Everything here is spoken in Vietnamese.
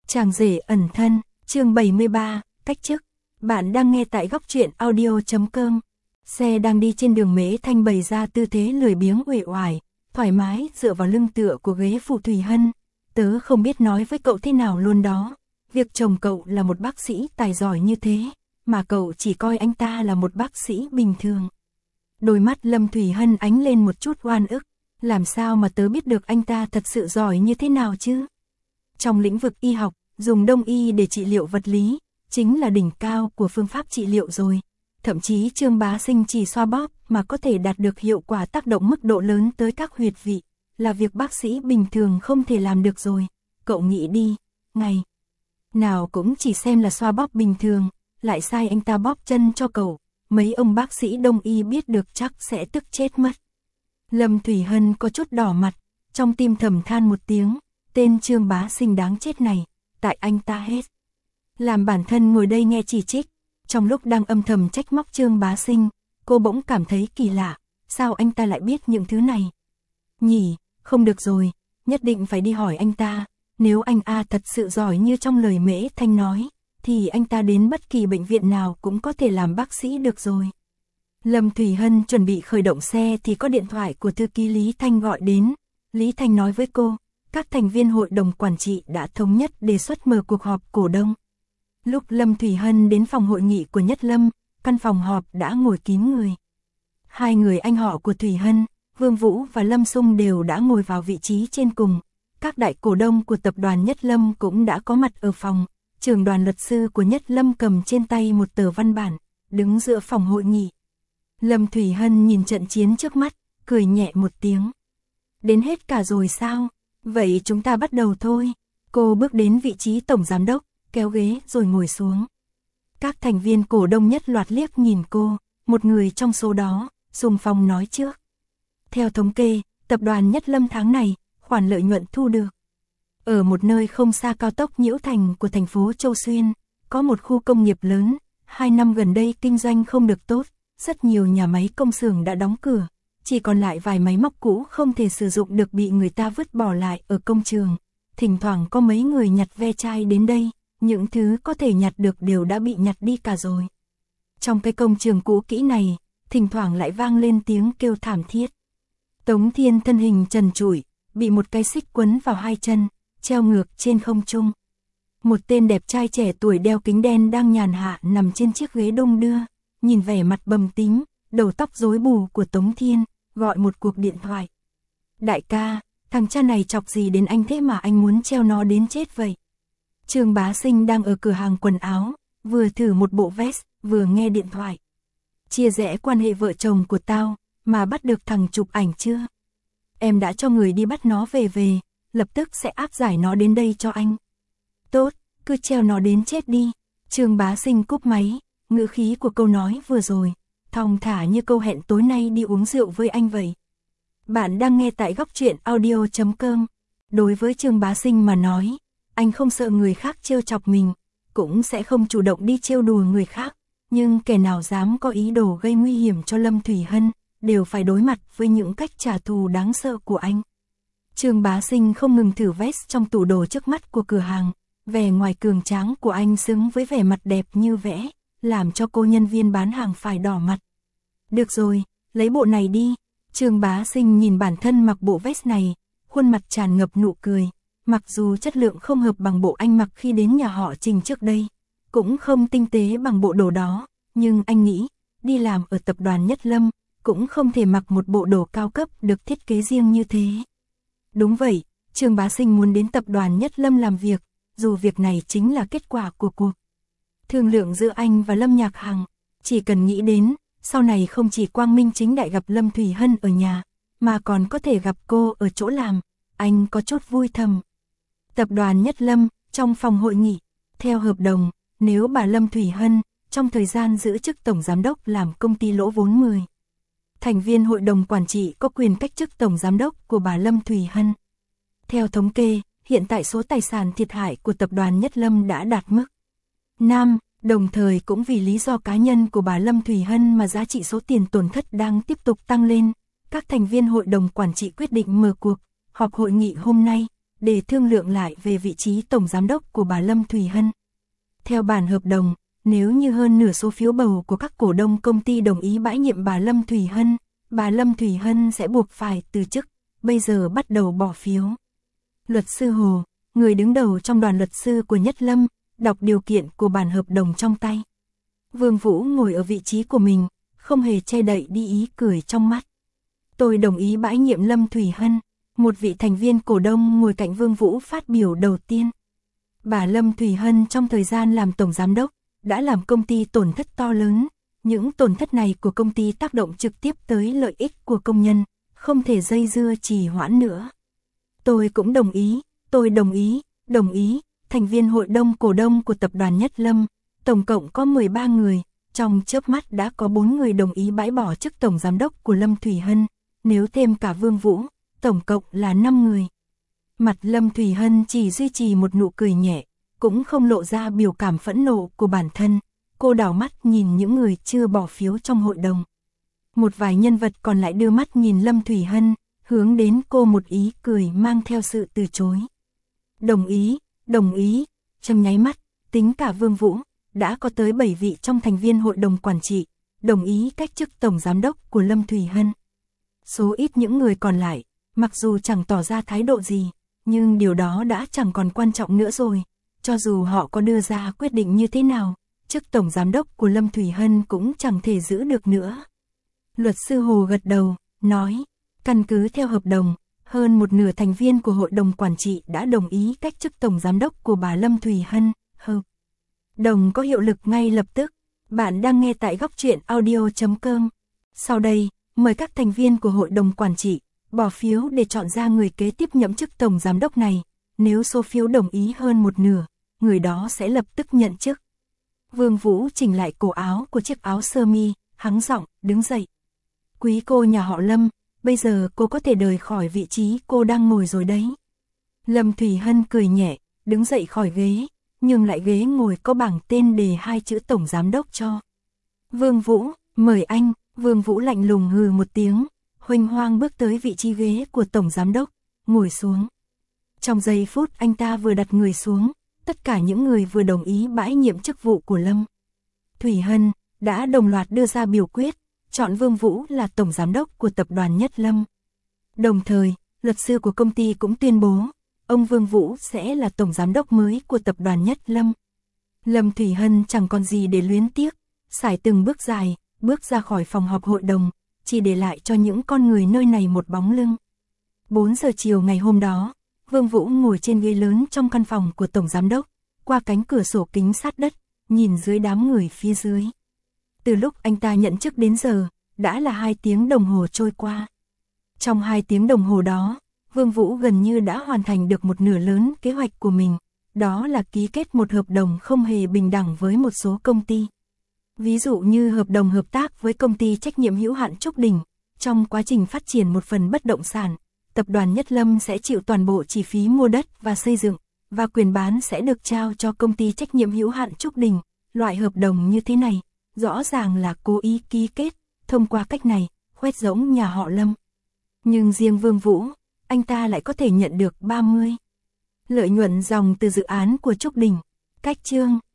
Chàng rể ẩn thân, chương 73, cách chức. Bạn đang nghe tại góc truyện audio.com. Xe đang đi trên đường Mễ Thanh bày ra tư thế lười biếng uể oải, thoải mái dựa vào lưng tựa của ghế phụ Thủy Hân. Tớ không biết nói với cậu thế nào luôn đó. Việc chồng cậu là một bác sĩ tài giỏi như thế, mà cậu chỉ coi anh ta là một bác sĩ bình thường. Đôi mắt Lâm Thủy Hân ánh lên một chút oan ức. Làm sao mà tớ biết được anh ta thật sự giỏi như thế nào chứ? Trong lĩnh vực y học, dùng đông y để trị liệu vật lý, chính là đỉnh cao của phương pháp trị liệu rồi. Thậm chí Trương Bá Sinh chỉ xoa bóp mà có thể đạt được hiệu quả tác động mức độ lớn tới các huyệt vị, là việc bác sĩ bình thường không thể làm được rồi. Cậu nghĩ đi, ngày nào cũng chỉ xem là xoa bóp bình thường, lại sai anh ta bóp chân cho cậu, mấy ông bác sĩ đông y biết được chắc sẽ tức chết mất. Lâm Thủy Hân có chút đỏ mặt, trong tim thầm than một tiếng, tên Trương Bá Sinh đáng chết này, tại anh ta hết. Làm bản thân ngồi đây nghe chỉ trích, trong lúc đang âm thầm trách móc Trương Bá Sinh, cô bỗng cảm thấy kỳ lạ, sao anh ta lại biết những thứ này? Nhỉ, không được rồi, nhất định phải đi hỏi anh ta, nếu anh A thật sự giỏi như trong lời Mễ Thanh nói, thì anh ta đến bất kỳ bệnh viện nào cũng có thể làm bác sĩ được rồi. Lâm Thủy Hân chuẩn bị khởi động xe thì có điện thoại của thư ký Lý Thanh gọi đến. Lý Thanh nói với cô, các thành viên hội đồng quản trị đã thống nhất đề xuất mở cuộc họp cổ đông. Lúc Lâm Thủy Hân đến phòng hội nghị của Nhất Lâm, căn phòng họp đã ngồi kín người. Hai người anh họ của Thủy Hân, Vương Vũ và Lâm Sung đều đã ngồi vào vị trí trên cùng. Các đại cổ đông của tập đoàn Nhất Lâm cũng đã có mặt ở phòng. Trưởng đoàn luật sư của Nhất Lâm cầm trên tay một tờ văn bản, đứng giữa phòng hội nghị. Lâm Thủy Hân nhìn trận chiến trước mắt, cười nhẹ một tiếng. Đến hết cả rồi sao? Vậy chúng ta bắt đầu thôi. Cô bước đến vị trí tổng giám đốc, kéo ghế rồi ngồi xuống. Các thành viên cổ đông nhất loạt liếc nhìn cô, một người trong số đó, xung phong nói trước. Theo thống kê, tập đoàn Nhất Lâm tháng này, khoản lợi nhuận thu được. Ở một nơi không xa cao tốc Nhiễu Thành của thành phố Châu Xuyên, có một khu công nghiệp lớn, 2 năm gần đây kinh doanh không được tốt. Rất nhiều nhà máy công xưởng đã đóng cửa, chỉ còn lại vài máy móc cũ không thể sử dụng được bị người ta vứt bỏ lại ở công trường. Thỉnh thoảng có mấy người nhặt ve chai đến đây, những thứ có thể nhặt được đều đã bị nhặt đi cả rồi. Trong cái công trường cũ kỹ này, thỉnh thoảng lại vang lên tiếng kêu thảm thiết. Tống Thiên thân hình trần trụi, bị một cái xích quấn vào hai chân, treo ngược trên không trung. Một tên đẹp trai trẻ tuổi đeo kính đen đang nhàn hạ nằm trên chiếc ghế đung đưa. Nhìn vẻ mặt bầm tím, đầu tóc rối bù của Tống Thiên, gọi một cuộc điện thoại. Đại ca, thằng cha này chọc gì đến anh thế mà anh muốn treo nó đến chết vậy? Trương Bá Sinh đang ở cửa hàng quần áo, vừa thử một bộ vest, vừa nghe điện thoại. Chia rẽ quan hệ vợ chồng của tao, mà bắt được thằng chụp ảnh chưa? Em đã cho người đi bắt nó về, lập tức sẽ áp giải nó đến đây cho anh. Tốt, cứ treo nó đến chết đi. Trương Bá Sinh cúp máy. Ngữ khí của câu nói vừa rồi, thong thả như câu hẹn tối nay đi uống rượu với anh vậy. Bạn đang nghe tại góc truyện audio.com. Đối với Trương Bá Sinh mà nói, anh không sợ người khác trêu chọc mình, cũng sẽ không chủ động đi trêu đùa người khác. Nhưng kẻ nào dám có ý đồ gây nguy hiểm cho Lâm Thủy Hân, đều phải đối mặt với những cách trả thù đáng sợ của anh. Trương Bá Sinh không ngừng thử vest trong tủ đồ trước mắt của cửa hàng. Vẻ ngoài cường tráng của anh xứng với vẻ mặt đẹp như vẽ, làm cho cô nhân viên bán hàng phải đỏ mặt. Được rồi, lấy bộ này đi. Trương Bá Sinh nhìn bản thân mặc bộ vest này, khuôn mặt tràn ngập nụ cười. Mặc dù chất lượng không hợp bằng bộ anh mặc khi đến nhà họ Trình trước đây, cũng không tinh tế bằng bộ đồ đó, nhưng anh nghĩ, đi làm ở tập đoàn Nhất Lâm, cũng không thể mặc một bộ đồ cao cấp được thiết kế riêng như thế. Đúng vậy, Trương Bá Sinh muốn đến tập đoàn Nhất Lâm làm việc, dù việc này chính là kết quả của cuộc thương lượng giữa anh và Lâm Nhạc Hằng. Chỉ cần nghĩ đến, sau này không chỉ quang minh chính đại gặp Lâm Thủy Hân ở nhà, mà còn có thể gặp cô ở chỗ làm, anh có chút vui thầm. Tập đoàn Nhất Lâm, trong phòng hội nghị, theo hợp đồng, nếu bà Lâm Thủy Hân, trong thời gian giữ chức tổng giám đốc làm công ty lỗ vốn 10. Thành viên hội đồng quản trị có quyền cách chức tổng giám đốc của bà Lâm Thủy Hân. Theo thống kê, hiện tại số tài sản thiệt hại của tập đoàn Nhất Lâm đã đạt mức 5, đồng thời cũng vì lý do cá nhân của bà Lâm Thủy Hân mà giá trị số tiền tổn thất đang tiếp tục tăng lên. Các thành viên hội đồng quản trị quyết định mở cuộc họp hội nghị hôm nay, để thương lượng lại về vị trí tổng giám đốc của bà Lâm Thủy Hân. Theo bản hợp đồng, nếu như hơn nửa số phiếu bầu của các cổ đông công ty đồng ý bãi nhiệm bà Lâm Thủy Hân sẽ buộc phải từ chức, bây giờ bắt đầu bỏ phiếu. Luật sư Hồ, người đứng đầu trong đoàn luật sư của Nhất Lâm, đọc điều kiện của bản hợp đồng trong tay. Vương Vũ ngồi ở vị trí của mình, không hề che đậy đi ý cười trong mắt. Tôi đồng ý bãi nhiệm Lâm Thủy Hân, một vị thành viên cổ đông ngồi cạnh Vương Vũ phát biểu đầu tiên. Bà Lâm Thủy Hân trong thời gian làm tổng giám đốc, đã làm công ty tổn thất to lớn. Những tổn thất này của công ty tác động trực tiếp tới lợi ích của công nhân, không thể dây dưa trì hoãn nữa. Tôi cũng đồng ý, thành viên hội đồng cổ đông của tập đoàn Nhất Lâm, tổng cộng có 13 người, trong chớp mắt đã có 4 người đồng ý bãi bỏ chức tổng giám đốc của Lâm Thủy Hân, nếu thêm cả Vương Vũ, tổng cộng là 5 người. Mặt Lâm Thủy Hân chỉ duy trì một nụ cười nhẹ, cũng không lộ ra biểu cảm phẫn nộ của bản thân. Cô đảo mắt nhìn những người chưa bỏ phiếu trong hội đồng. Một vài nhân vật còn lại đưa mắt nhìn Lâm Thủy Hân, hướng đến cô một ý cười mang theo sự từ chối. Đồng ý, trong nháy mắt, tính cả Vương Vũ, đã có tới 7 vị trong thành viên hội đồng quản trị, đồng ý cách chức tổng giám đốc của Lâm Thủy Hân. Số ít những người còn lại, mặc dù chẳng tỏ ra thái độ gì, nhưng điều đó đã chẳng còn quan trọng nữa rồi. Cho dù họ có đưa ra quyết định như thế nào, chức tổng giám đốc của Lâm Thủy Hân cũng chẳng thể giữ được nữa. Luật sư Hồ gật đầu, nói, căn cứ theo hợp đồng, hơn một nửa thành viên của hội đồng quản trị đã đồng ý cách chức tổng giám đốc của bà Lâm Thủy Hân. Hợp đồng có hiệu lực ngay lập tức. Bạn đang nghe tại góc truyện audio.com. Sau đây, mời các thành viên của hội đồng quản trị bỏ phiếu để chọn ra người kế tiếp nhậm chức tổng giám đốc này. Nếu số phiếu đồng ý hơn một nửa, người đó sẽ lập tức nhận chức. Vương Vũ chỉnh lại cổ áo của chiếc áo sơ mi, hắng giọng, đứng dậy. Quý cô nhà họ Lâm, bây giờ cô có thể rời khỏi vị trí cô đang ngồi rồi đấy. Lâm Thủy Hân cười nhẹ, đứng dậy khỏi ghế, nhưng lại ghế ngồi có bảng tên đề 2 chữ tổng giám đốc cho. Vương Vũ, mời anh. Vương Vũ lạnh lùng hừ một tiếng, huênh hoang bước tới vị trí ghế của tổng giám đốc, ngồi xuống. Trong giây phút anh ta vừa đặt người xuống, tất cả những người vừa đồng ý bãi nhiệm chức vụ của Lâm Thủy Hân đã đồng loạt đưa ra biểu quyết, chọn Vương Vũ là tổng giám đốc của tập đoàn Nhất Lâm. Đồng thời, luật sư của công ty cũng tuyên bố, ông Vương Vũ sẽ là tổng giám đốc mới của tập đoàn Nhất Lâm. Lâm Thủy Hân chẳng còn gì để luyến tiếc, sải từng bước dài, bước ra khỏi phòng họp hội đồng, chỉ để lại cho những con người nơi này một bóng lưng. 4 giờ chiều ngày hôm đó, Vương Vũ ngồi trên ghế lớn trong căn phòng của tổng giám đốc, qua cánh cửa sổ kính sát đất, nhìn dưới đám người phía dưới. Từ lúc anh ta nhận chức đến giờ, đã là 2 tiếng đồng hồ trôi qua. Trong 2 tiếng đồng hồ đó, Vương Vũ gần như đã hoàn thành được một nửa lớn kế hoạch của mình, đó là ký kết một hợp đồng không hề bình đẳng với một số công ty. Ví dụ như hợp đồng hợp tác với công ty trách nhiệm hữu hạn Trúc Đình, trong quá trình phát triển một phần bất động sản, tập đoàn Nhất Lâm sẽ chịu toàn bộ chi phí mua đất và xây dựng, và quyền bán sẽ được trao cho công ty trách nhiệm hữu hạn Trúc Đình. Loại hợp đồng như thế này, rõ ràng là cố ý ký kết, thông qua cách này, khoét rỗng nhà họ Lâm. Nhưng riêng Vương Vũ, anh ta lại có thể nhận được 30 lợi nhuận dòng từ dự án của Trúc Đình. Cách chương